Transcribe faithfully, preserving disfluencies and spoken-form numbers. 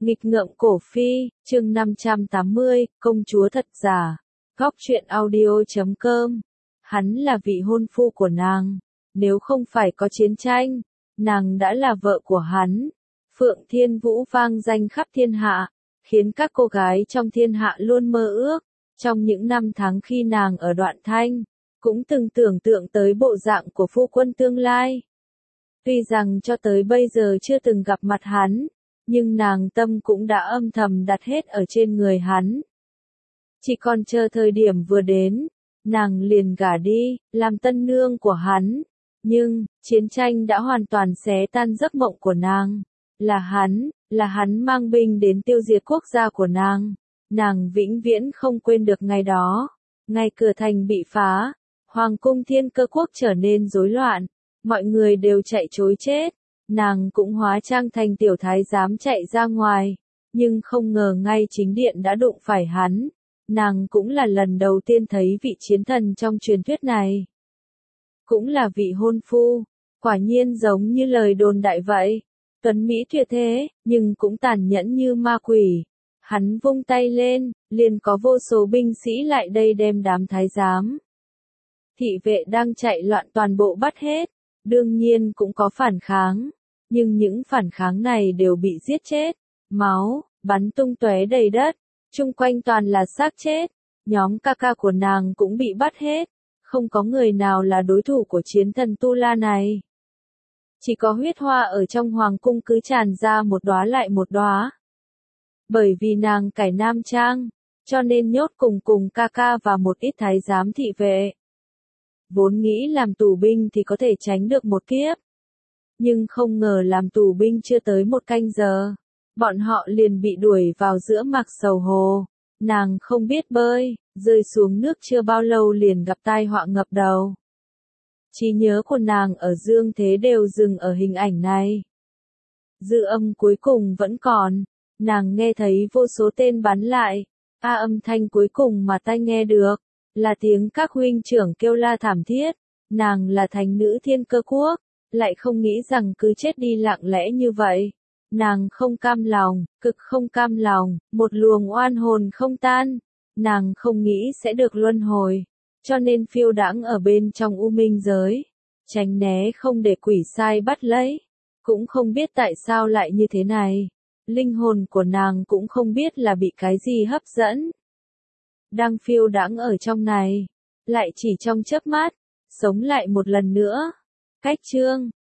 Nghịch ngợm cổ phi, chương năm trăm tám mươi, công chúa thật giả. Góc truyện audio chấm com. Hắn là vị hôn phu của nàng. Nếu không phải có chiến tranh, nàng đã là vợ của hắn. Phượng Thiên Vũ vang danh khắp thiên hạ, khiến các cô gái trong thiên hạ luôn mơ ước. Trong những năm tháng khi nàng ở Đoạn Thanh, cũng từng tưởng tượng tới bộ dạng của phu quân tương lai. Tuy rằng cho tới bây giờ chưa từng gặp mặt hắn, nhưng nàng tâm cũng đã âm thầm đặt hết ở trên người hắn. Chỉ còn chờ thời điểm vừa đến, nàng liền gả đi, làm tân nương của hắn. Nhưng, chiến tranh đã hoàn toàn xé tan giấc mộng của nàng. Là hắn, là hắn mang binh đến tiêu diệt quốc gia của nàng. Nàng vĩnh viễn không quên được ngày đó. Ngày cửa thành bị phá, hoàng cung Thiên Cơ quốc trở nên rối loạn, mọi người đều chạy trối chết. Nàng cũng hóa trang thành tiểu thái giám chạy ra ngoài, nhưng không ngờ ngay chính điện đã đụng phải hắn. Nàng cũng là lần đầu tiên thấy vị chiến thần trong truyền thuyết này. Cũng là vị hôn phu, quả nhiên giống như lời đồn đại vậy. Tuấn Mỹ tuyệt thế, nhưng cũng tàn nhẫn như ma quỷ. Hắn vung tay lên, liền có vô số binh sĩ lại đây đem đám thái giám, thị vệ đang chạy loạn toàn bộ bắt hết. Đương nhiên cũng có phản kháng, nhưng những phản kháng này đều bị giết chết, máu bắn tung tóe đầy đất, chung quanh toàn là xác chết. Nhóm ca ca của nàng cũng bị bắt hết, không có người nào là đối thủ của chiến thần Tu La này. Chỉ có huyết hoa ở trong hoàng cung cứ tràn ra một đóa lại một đóa. Bởi vì nàng cải nam trang, cho nên nhốt cùng cùng ca ca và một ít thái giám thị vệ. Vốn nghĩ làm tù binh thì có thể tránh được một kiếp. Nhưng không ngờ làm tù binh chưa tới một canh giờ, bọn họ liền bị đuổi vào giữa mạc sầu hồ. Nàng không biết bơi, rơi xuống nước chưa bao lâu liền gặp tai họa ngập đầu. Trí nhớ của nàng ở dương thế đều dừng ở hình ảnh này. Dư âm cuối cùng vẫn còn, nàng nghe thấy vô số tên bắn lại, a âm thanh cuối cùng mà tai nghe được, là tiếng các huynh trưởng kêu la thảm thiết. Nàng là thánh nữ Thiên Cơ quốc, lại không nghĩ rằng cứ chết đi lặng lẽ như vậy. Nàng không cam lòng, cực không cam lòng, một luồng oan hồn không tan. Nàng không nghĩ sẽ được luân hồi, cho nên phiêu đãng ở bên trong u minh giới, tránh né không để quỷ sai bắt lấy. Cũng không biết tại sao lại như thế này. Linh hồn của nàng cũng không biết là bị cái gì hấp dẫn. Đang phiêu đãng ở trong này, lại chỉ trong chớp mắt, sống lại một lần nữa. Cách chương